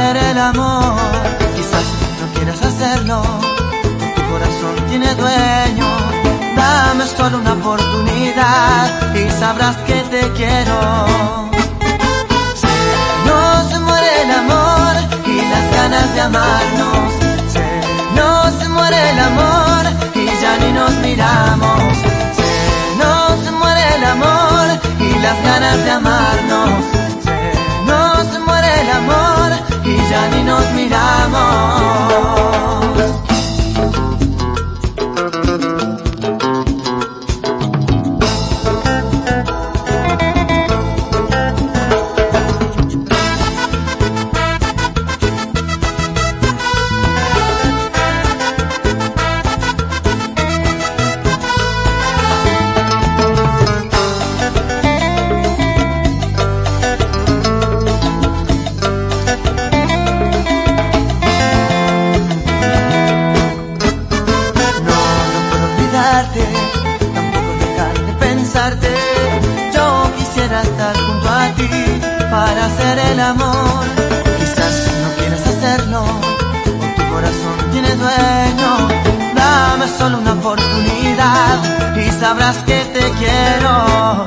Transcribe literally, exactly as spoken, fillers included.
hacer el amor. Quizás no quieras hacerlo, tu corazón tiene dueño. Dame solo una oportunidad y sabrás que te quiero. Se nos muere el amor y las ganas de amarnos. Se nos muere el amor y ya ni nos miramos. Se nos muere el amor y las ganas de amarnos. Se nos muere el amor y ya ni nos miramos. Tampoco dejar de pensarte. Yo quisiera estar junto a ti para hacer el amor. Quizás no quieras hacerlo, o tu corazón tiene dueño. Dame solo una oportunidad y sabrás que te quiero.